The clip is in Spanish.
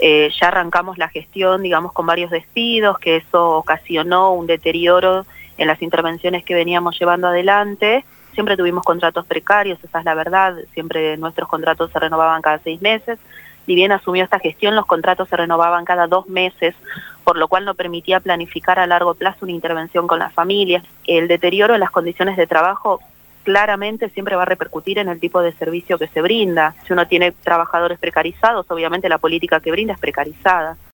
Ya arrancamos la gestión, digamos, con varios despidos, que eso ocasionó un deterioro en las intervenciones que veníamos llevando adelante. Siempre tuvimos contratos precarios, esa es la verdad, siempre nuestros contratos se renovaban cada 6 meses. Ni bien asumió esta gestión, los contratos se renovaban cada 2 meses, por lo cual no permitía planificar a largo plazo una intervención con las familias. El deterioro en las condiciones de trabajo claramente siempre va a repercutir en el tipo de servicio que se brinda. Si uno tiene trabajadores precarizados, obviamente la política que brinda es precarizada.